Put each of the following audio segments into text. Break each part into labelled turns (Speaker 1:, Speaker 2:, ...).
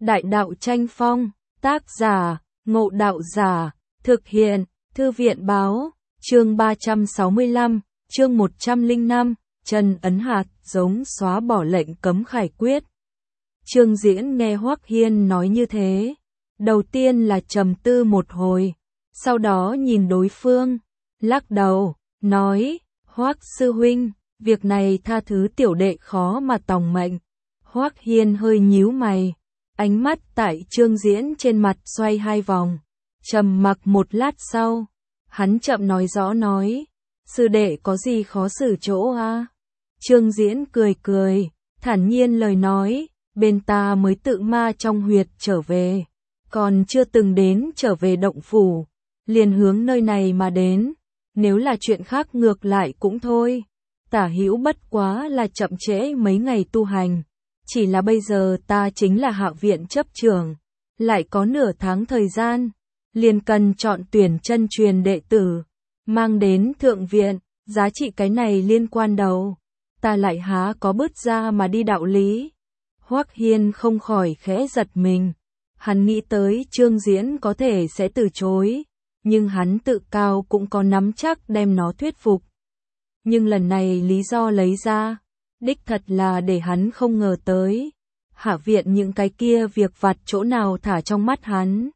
Speaker 1: Đại đạo tranh phong, tác giả, Ngộ Đạo Giả, thực hiện, Thư viện báo, chương 365, chương 105, Chân ấn hạt giống xóa bỏ lệnh cấm khải quyết. Trương Diễn nghe Hoắc Hiên nói như thế, đầu tiên là trầm tư một hồi, sau đó nhìn đối phương, lắc đầu, nói, Hoắc sư huynh, việc này tha thứ tiểu đệ khó mà tòng mệnh. Hoắc Hiên hơi nhíu mày, ánh mắt tại Trương Diễn trên mặt xoay hai vòng, trầm mặc một lát sau, hắn chậm nói rõ nói, sư đệ có gì khó xử chỗ a? Trương Diễn cười cười, thản nhiên lời nói, bên ta mới tự ma trong huyệt trở về, còn chưa từng đến trở về động phủ, liền hướng nơi này mà đến, nếu là chuyện khác ngược lại cũng thôi, tả hữu bất quá là chậm trễ mấy ngày tu hành, chỉ là bây giờ ta chính là Hạ viện chấp trưởng, lại có nửa tháng thời gian, liền cần chọn tuyển chân truyền đệ tử, mang đến thượng viện, giá trị cái này liên quan đầu, ta lại há có bứt ra mà đi đạo lý. Hoắc Hiên không khỏi khẽ giật mình, hắn nghĩ tới Trương Diễn có thể sẽ từ chối, nhưng hắn tự cao cũng có nắm chắc đem nó thuyết phục. Nhưng lần này lý do lấy ra, đích thật là để hắn không ngờ tới, Hạ viện những cái kia việc vặt chỗ nào thả trong mắt hắn.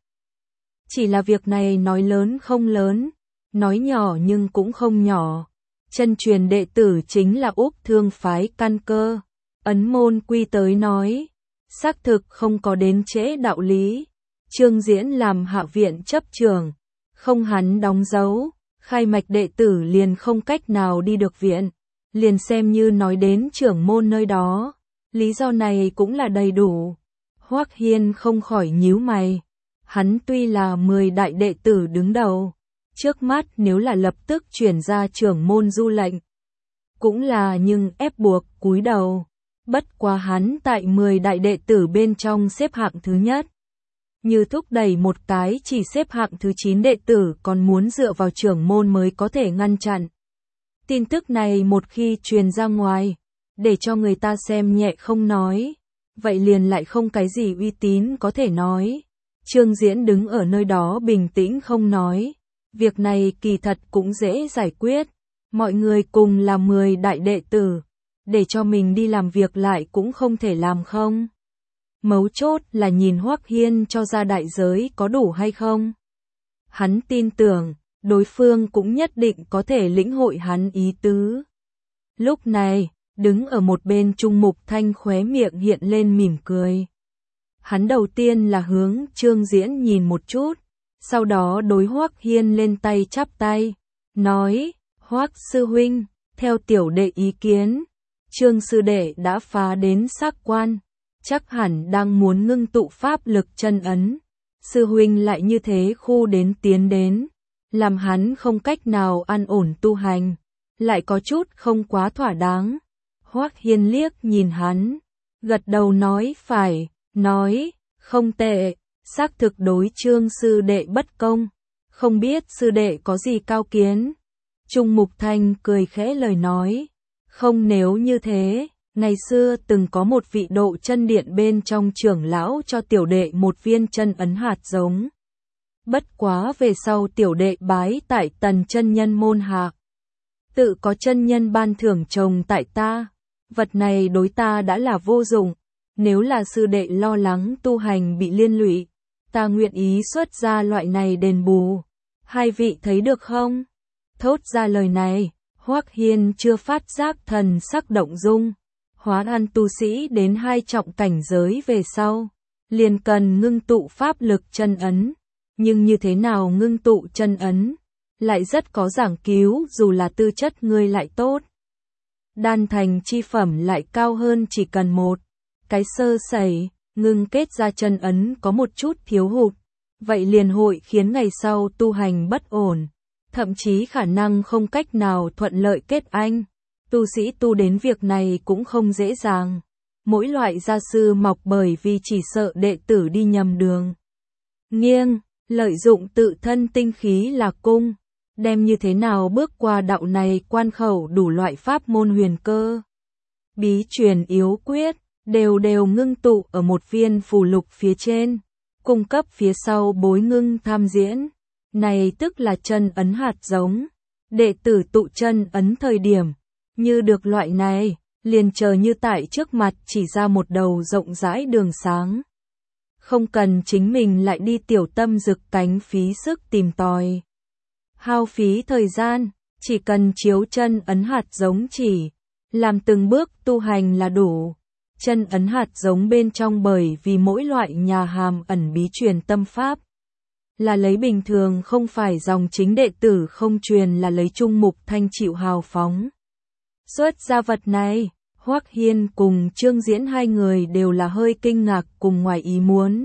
Speaker 1: Chỉ là việc này nói lớn không lớn, nói nhỏ nhưng cũng không nhỏ. Chân truyền đệ tử chính là Úc Thương phái căn cơ. Ấn môn quy tới nói, xác thực không có đến trễ đạo lý. Trương Diễn làm Hạ viện chấp trưởng, không hắn đóng dấu, khai mạch đệ tử liền không cách nào đi được viện, liền xem như nói đến trưởng môn nơi đó. Lý do này cũng là đầy đủ. Hoắc Hiên không khỏi nhíu mày. Hắn tuy là 10 đại đệ tử đứng đầu, trước mắt nếu là lập tức chuyển ra trưởng môn du lệnh, cũng là nhưng ép buộc cúi đầu. Bất quá hắn tại 10 đại đệ tử bên trong xếp hạng thứ nhất. Như thúc đẩy một cái chỉ xếp hạng thứ 9 đệ tử còn muốn dựa vào trưởng môn mới có thể ngăn chặn. Tin tức này một khi truyền ra ngoài, để cho người ta xem nhẹ không nói, vậy liền lại không cái gì uy tín có thể nói. Trương Diễn đứng ở nơi đó bình tĩnh không nói, việc này kỳ thật cũng dễ giải quyết, mọi người cùng là 10 đại đệ tử, để cho mình đi làm việc lại cũng không thể làm không. Mấu chốt là nhìn Hoắc Hiên cho ra đại giới có đủ hay không. Hắn tin tưởng, đối phương cũng nhất định có thể lĩnh hội hắn ý tứ. Lúc này, đứng ở một bên Trung Mục Thanh khóe miệng hiện lên mỉm cười. Hắn đầu tiên là hướng Trương Diễn nhìn một chút, sau đó đối Hoắc Hiên lên tay chắp tay, nói, Hoắc sư huynh, theo tiểu đệ ý kiến, Trương sư đệ đã phá đến Sắc Quan, chắc hẳn đang muốn ngưng tụ pháp lực chân ấn. Sư huynh lại như thế khu đến tiến đến, làm hắn không cách nào an ổn tu hành, lại có chút không quá thỏa đáng. Hoắc Hiên liếc nhìn hắn, gật đầu nói phải, nói, không tệ, xác thực đối Trương sư đệ bất công, không biết sư đệ có gì cao kiến. Trung Mục Thanh cười khẽ lời nói, không nếu như thế, ngày xưa từng có một vị Độ Chân Điện bên trong trưởng lão cho tiểu đệ một viên chân ấn hạt giống. Bất quá về sau tiểu đệ bái tại Tần chân nhân môn hạ, tự có chân nhân ban thưởng trồng tại ta, vật này đối ta đã là vô dụng, nếu là sư đệ lo lắng tu hành bị liên lụy, ta nguyện ý xuất ra loại này đền bù. Hai vị thấy được không? Thốt ra lời này, Hoắc Hiên chưa phát giác thần sắc động dung. Hóa ăn tu sĩ đến 2 trọng cảnh giới về sau, liền cần ngưng tụ pháp lực chân ấn, nhưng như thế nào ngưng tụ chân ấn, lại rất có giảng cứu dù là tư chất ngươi lại tốt. Đan thành chi phẩm lại cao hơn chỉ cần một cái sơ sẩy, ngưng kết ra chân ấn có một chút thiếu hụt, vậy liền hội khiến ngày sau tu hành bất ổn, thậm chí khả năng không cách nào thuận lợi kết anh. Tu sĩ tu đến việc này cũng không dễ dàng. Mỗi loại gia sư mọc bởi vì chỉ sợ đệ tử đi nhầm đường. Nghiêng, lợi dụng tự thân tinh khí là cung, đem như thế nào bước qua đạo này quan khẩu đủ loại pháp môn huyền cơ. Bí truyền yếu quyết, đều đều ngưng tụ ở một viên phù lục phía trên, cung cấp phía sau bối ngưng tham diễn. Này tức là chân ấn hạt giống. Đệ tử tụ chân ấn thời điểm, như được loại này, liền chờ như tại trước mặt chỉ ra một đầu rộng rãi đường sáng. Không cần chính mình lại đi tiểu tâm rực cánh phí sức tìm tòi. Hao phí thời gian, chỉ cần chiếu chân ấn hạt giống chỉ, làm từng bước tu hành là đủ. Chân ấn hạt giống bên trong bởi vì mỗi loại nhà hàm ẩn bí truyền tâm pháp. Là lấy bình thường không phải dòng chính đệ tử không truyền là lấy Trung Mục Thanh chịu hào phóng. Xuất ra vật này, Hoắc Hiên cùng Trương Diễn hai người đều là hơi kinh ngạc cùng ngoài ý muốn.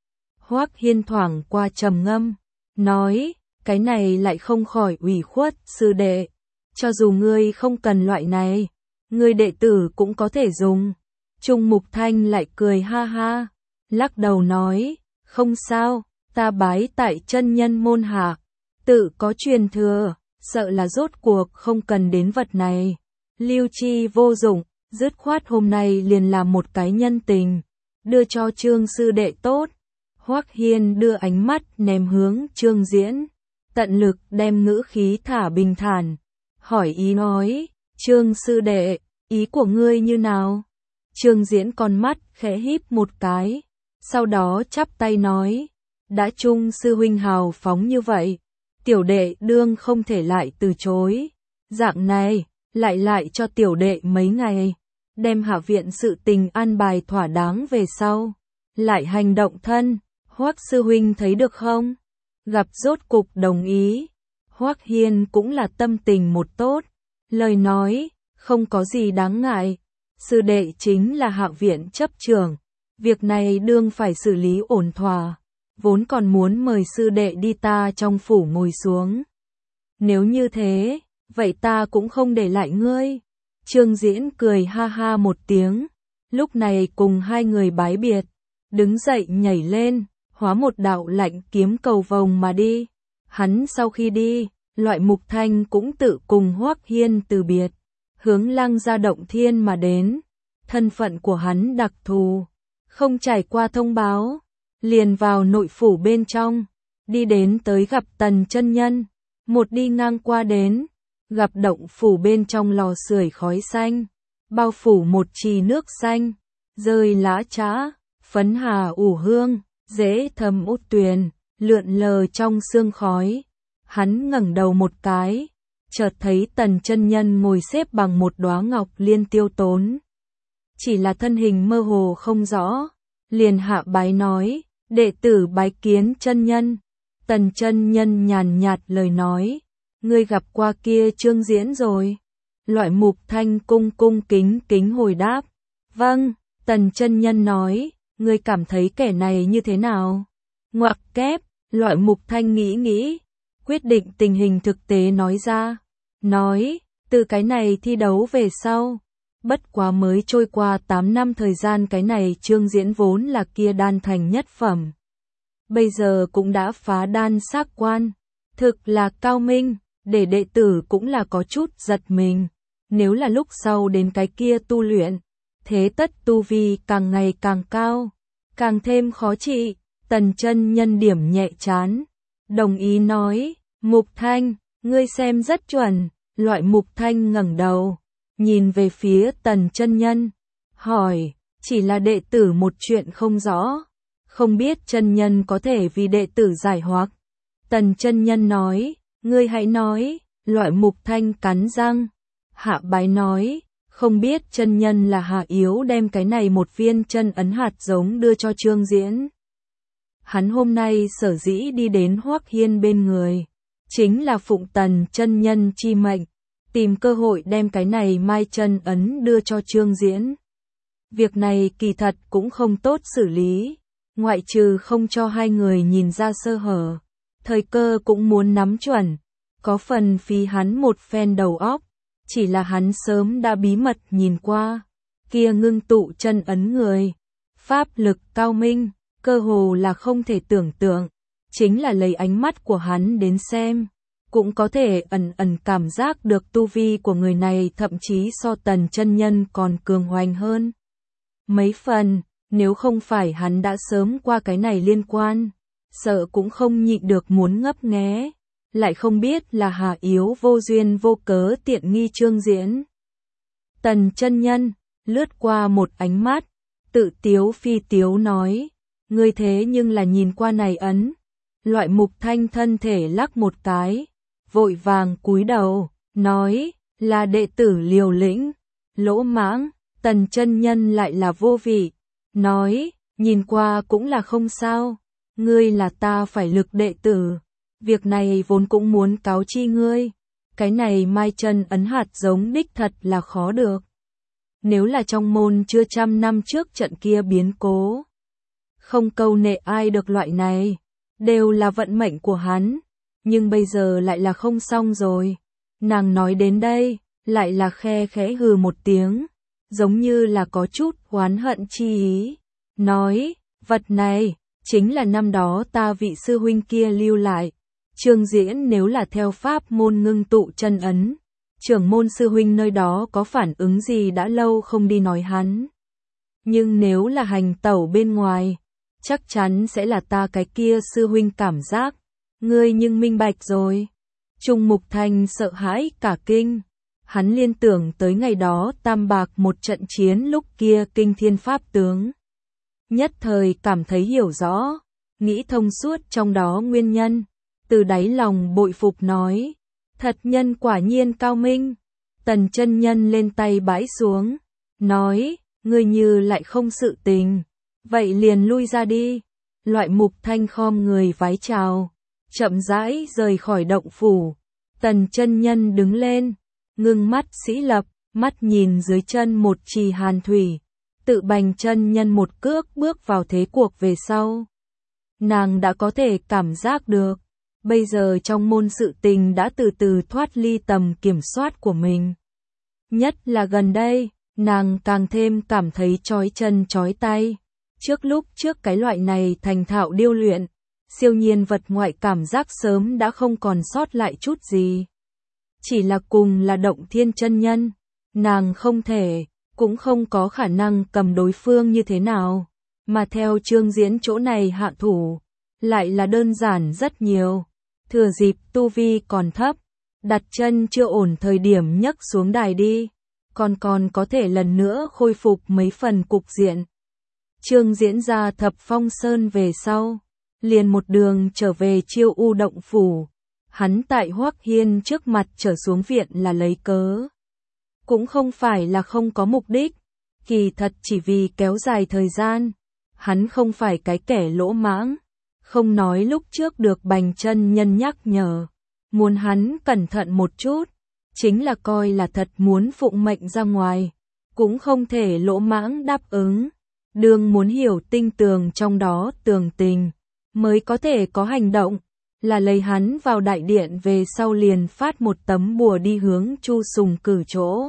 Speaker 1: Hoắc Hiên thoảng qua trầm ngâm, nói, cái này lại không khỏi ủy khuất sư đệ. Cho dù ngươi không cần loại này, ngươi đệ tử cũng có thể dùng. Trung Mục Thanh lại cười ha ha, lắc đầu nói, không sao, ta bái tại chân nhân môn hạ, tự có truyền thừa, sợ là rốt cuộc không cần đến vật này. Lưu chi vô dụng, dứt khoát hôm nay liền làm một cái nhân tình, đưa cho Trương sư đệ tốt. Hoắc Hiên đưa ánh mắt ném hướng Trương Diễn, tận lực đem ngữ khí thả bình thản, hỏi ý nói, Trương sư đệ, ý của ngươi như nào? Trương Diễn con mắt khẽ híp một cái, sau đó chắp tay nói, đã Trung sư huynh hào phóng như vậy, tiểu đệ đương không thể lại từ chối. Dạng này, lại cho tiểu đệ mấy ngày, đem hạ viện sự tình an bài thỏa đáng về sau, lại hành động thân. Hoắc sư huynh thấy được không? Gặp rốt cục đồng ý. Hoắc Hiên cũng là tâm tình một tốt, lời nói, không có gì đáng ngại. Sư đệ chính là hạ viện chấp trưởng, việc này đương phải xử lý ổn thỏa, vốn còn muốn mời sư đệ đi ta trong phủ ngồi xuống. Nếu như thế, vậy ta cũng không để lại ngươi. Trương Diễn cười ha ha một tiếng, lúc này cùng hai người bái biệt, đứng dậy nhảy lên, hóa một đạo lạnh kiếm cầu vồng mà đi. Hắn sau khi đi, Loại Mục Thanh cũng tự cùng Hoắc Hiên từ biệt, hướng Lăng Gia động thiên mà đến. Thân phận của hắn đặc thù, không trải qua thông báo, liền vào nội phủ bên trong, đi đến tới gặp Tần chân nhân. Một đi ngang qua đến, gặp động phủ bên trong lò sưởi khói xanh, bao phủ một trì nước xanh, rơi lá trã, phấn hà ủ hương, dễ thâm út tuyền, lượn lờ trong sương khói. Hắn ngẩng đầu một cái, chợt thấy Tần chân nhân ngồi xếp bằng một đóa ngọc liên tiêu tốn. Chỉ là thân hình mơ hồ không rõ, liền hạ bái nói, đệ tử bái kiến chân nhân. Tần chân nhân nhàn nhạt lời nói, ngươi gặp qua kia Trương Diễn rồi. Loại Mục Thanh cung kính hồi đáp, vâng. Tần chân nhân nói, ngươi cảm thấy kẻ này như thế nào? Ngoặc kép, Loại Mục Thanh nghĩ, quyết định tình hình thực tế nói ra. Nói, từ cái này thi đấu về sau, bất quá mới trôi qua 8 năm thời gian, cái này Trương Diễn vốn là kia đan thành nhất phẩm, bây giờ cũng đã phá đan xác quan, thực là cao minh, để đệ tử cũng là có chút giật mình. Nếu là lúc sau đến cái kia tu luyện, thế tất tu vi càng ngày càng cao, càng thêm khó trị. Tần chân nhân điểm nhẹ chán, đồng ý nói, Mục Thanh, ngươi xem rất chuẩn. Loại Mục Thanh ngẩng đầu, nhìn về phía Tần chân nhân, hỏi, chỉ là đệ tử một chuyện không rõ, không biết chân nhân có thể vì đệ tử giải hoặc. Tần chân nhân nói, ngươi hãy nói. Loại Mục Thanh cắn răng, hạ bái nói, không biết chân nhân là Hạ Yếu đem cái này một viên chân ấn hạt giống đưa cho Trương Diễn. Hắn hôm nay sở dĩ đi đến Hoắc Hiên bên người, chính là phụng Tần chân nhân chi mệnh, tìm cơ hội đem cái này mai chân ấn đưa cho Trương Diễn. Việc này kỳ thật cũng không tốt xử lý, ngoại trừ không cho hai người nhìn ra sơ hở, thời cơ cũng muốn nắm chuẩn, có phần phí hắn một phen đầu óc. Chỉ là hắn sớm đã bí mật nhìn qua, kia ngưng tụ chân ấn người, pháp lực cao minh, cơ hồ là không thể tưởng tượng. Chính là lấy ánh mắt của hắn đến xem, cũng có thể ẩn cảm giác được tu vi của người này thậm chí so Tần chân nhân còn cường hoành hơn. mấy phần, nếu không phải hắn đã sớm qua cái này liên quan, sợ cũng không nhịn được muốn ngấp nghé, lại không biết là Hà Yếu vô duyên vô cớ tiện nghi Trương Diễn. Tần chân nhân, lướt qua một ánh mắt, tự tiếu phi tiếu nói, ngươi thế nhưng là nhìn qua này ấn. Loại Mục Thanh thân thể lắc một cái, vội vàng cúi đầu, nói, là đệ tử Liều Lĩnh, lỗ mãng. Tần chân nhân lại là vô vị, nói, nhìn qua cũng là không sao, ngươi là ta phải lực đệ tử, việc này vốn cũng muốn cáo chi ngươi, cái này mai chân ấn hạt giống đích thật là khó được. Nếu là trong môn chưa trăm năm trước trận kia biến cố, không câu nệ ai được loại này, đều là vận mệnh của hắn, nhưng bây giờ lại là không xong rồi. Nàng nói đến đây, lại là khe khẽ hừ một tiếng, giống như là có chút oán hận chi ý, nói, vật này, chính là năm đó ta vị sư huynh kia lưu lại. Trương Diễn nếu là theo pháp môn ngưng tụ chân ấn, trưởng môn sư huynh nơi đó có phản ứng gì đã lâu không đi nói hắn. Nhưng nếu là hành tẩu bên ngoài, chắc chắn sẽ là ta cái kia sư huynh cảm giác, ngươi nhưng minh bạch rồi. Trung Mục Thanh sợ hãi cả kinh, hắn liên tưởng tới ngày đó tam bạc một trận chiến lúc kia kinh thiên pháp tướng. Nhất thời cảm thấy hiểu rõ, nghĩ thông suốt trong đó nguyên nhân, từ đáy lòng bội phục nói, thật nhân quả nhiên cao minh. Tần chân nhân lên tay bãi xuống, nói, ngươi như lại không sự tình, vậy liền lui ra đi. Loại Mục Thanh khom người vái chào, chậm rãi rời khỏi động phủ. Tần chân nhân đứng lên, ngưng mắt sĩ lập, mắt nhìn dưới chân một trì hàn thủy, tự bành chân nhân một cước bước vào thế cuộc về sau. Nàng đã có thể cảm giác được, bây giờ trong môn sự tình đã từ từ thoát ly tầm kiểm soát của mình. Nhất là gần đây, nàng càng thêm cảm thấy chói chân chói tay. Trước cái loại này thành thạo điêu luyện, siêu nhiên vật ngoại cảm giác sớm đã không còn sót lại chút gì. Chỉ là cùng là Động Thiên chân nhân, nàng không thể, cũng không có khả năng cầm đối phương như thế nào, mà theo Trương Diễn chỗ này hạ thủ, lại là đơn giản rất nhiều. Thừa dịp tu vi còn thấp, đặt chân chưa ổn thời điểm nhấc xuống đài đi, còn có thể lần nữa khôi phục mấy phần cục diện. Trương Diễn ra Thập Phong Sơn về sau, liền một đường trở về Chiêu U động phủ. Hắn tại Hoắc Hiên trước mặt trở xuống viện là lấy cớ. Cũng không phải là không có mục đích, kỳ thật chỉ vì kéo dài thời gian. Hắn không phải cái kẻ lỗ mãng, không nói lúc trước được bành chân nhân nhắc nhở, muốn hắn cẩn thận một chút, chính là coi là thật muốn phụng mệnh ra ngoài, cũng không thể lỗ mãng đáp ứng. Đương muốn hiểu tinh tường trong đó tường tình, mới có thể có hành động, là lấy hắn vào đại điện về sau liền phát một tấm bùa đi hướng Chu Sùng cử chỗ.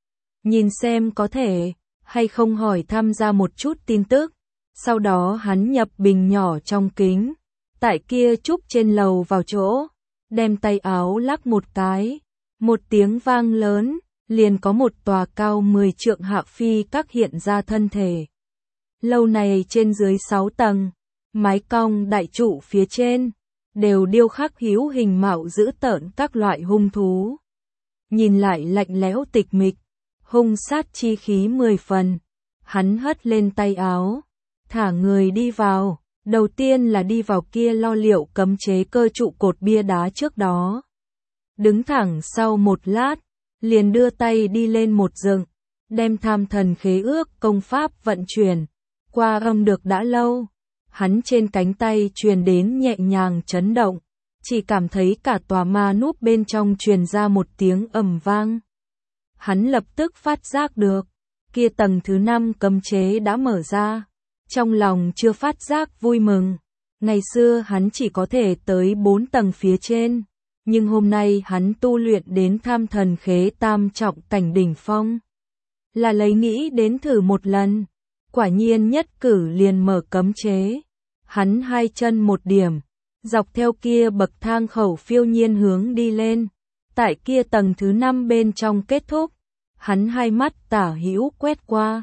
Speaker 1: Nhìn xem có thể, hay không hỏi tham gia một chút tin tức, sau đó hắn nhập bình nhỏ trong kính, tại kia trúc trên lầu vào chỗ, đem tay áo lắc một cái, một tiếng vang lớn, liền có một tòa cao 10 trượng hạ phi các hiện ra thân thể. Lâu này trên dưới 6 tầng, mái cong đại trụ phía trên, đều điêu khắc hữu hình mạo dữ tợn các loại hung thú. Nhìn lại lạnh lẽo tịch mịch, hung sát chi khí 10 phần. Hắn hất lên tay áo, thả người đi vào, đầu tiên là đi vào kia lo liệu cấm chế cơ trụ cột bia đá trước đó. Đứng thẳng sau một lát, liền đưa tay đi lên một dựng, đem Tham Thần Khế Ước công pháp vận chuyển, qua âm được đã lâu. Hắn trên cánh tay truyền đến nhẹ nhàng chấn động, chỉ cảm thấy cả tòa ma núp bên trong truyền ra một tiếng ầm vang. Hắn lập tức phát giác được, kia tầng thứ 5 cấm chế đã mở ra, trong lòng chưa phát giác vui mừng. Ngày xưa hắn chỉ có thể tới 4 tầng phía trên, nhưng hôm nay hắn tu luyện đến Tham Thần Khế tam trọng cảnh đỉnh phong, là lấy nghĩ đến thử một lần. Quả nhiên nhất cử liền mở cấm chế. Hắn hai chân một điểm, dọc theo kia bậc thang khẩu phiêu nhiên hướng đi lên. Tại kia tầng thứ 5 bên trong kết thúc, hắn hai mắt tả hữu quét qua,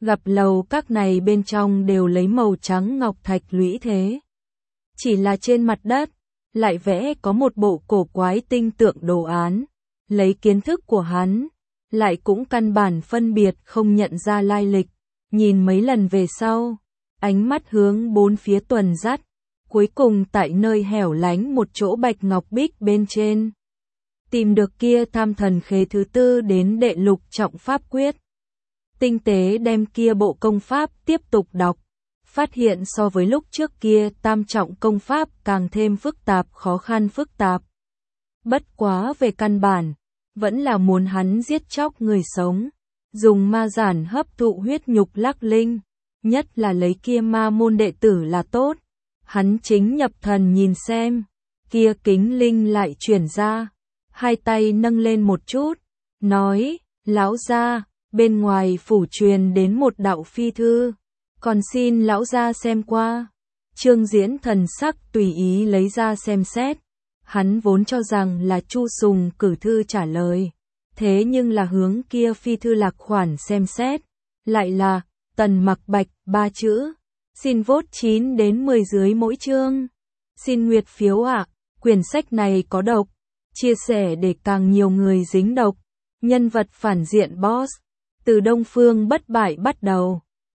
Speaker 1: Gặp lầu các này bên trong đều lấy màu trắng ngọc thạch lũy thế. Chỉ là trên mặt đất, lại vẽ có một bộ cổ quái tinh tượng đồ án. Lấy kiến thức của hắn, lại cũng căn bản phân biệt không nhận ra lai lịch. Nhìn mấy lần về sau, ánh mắt hướng bốn phía tuần dắt. Cuối cùng tại nơi hẻo lánh một chỗ bạch ngọc bích bên trên, tìm được kia tham thần khế thứ tư đến đệ lục trọng pháp quyết. Tinh tế đem kia bộ công pháp tiếp tục đọc, phát hiện so với lúc trước kia tam trọng công pháp càng thêm phức tạp, khó khăn phức tạp. Bất quá về căn bản, vẫn là muốn hắn giết chóc người sống, dùng ma giản hấp thụ huyết nhục lắc linh, nhất là lấy kia ma môn đệ tử là tốt. Hắn chính nhập thần nhìn xem, kia kính linh lại chuyển ra, hai tay nâng lên một chút, nói, lão gia, bên ngoài phủ truyền đến một đạo phi thư, còn xin lão gia xem qua. Trương Diễn thần sắc tùy ý lấy ra xem xét, hắn vốn cho rằng là Chu Sùng cử thư trả lời, thế nhưng là hướng kia phi thư lạc khoản xem xét, lại là Tần Mặc Bạch ba chữ. Xin vote 9 đến 10 dưới mỗi chương. Xin nguyệt phiếu ạ. Quyển sách này có độc. Chia sẻ để càng nhiều người dính độc. Nhân vật phản diện boss. Từ Đông Phương bất bại bắt đầu.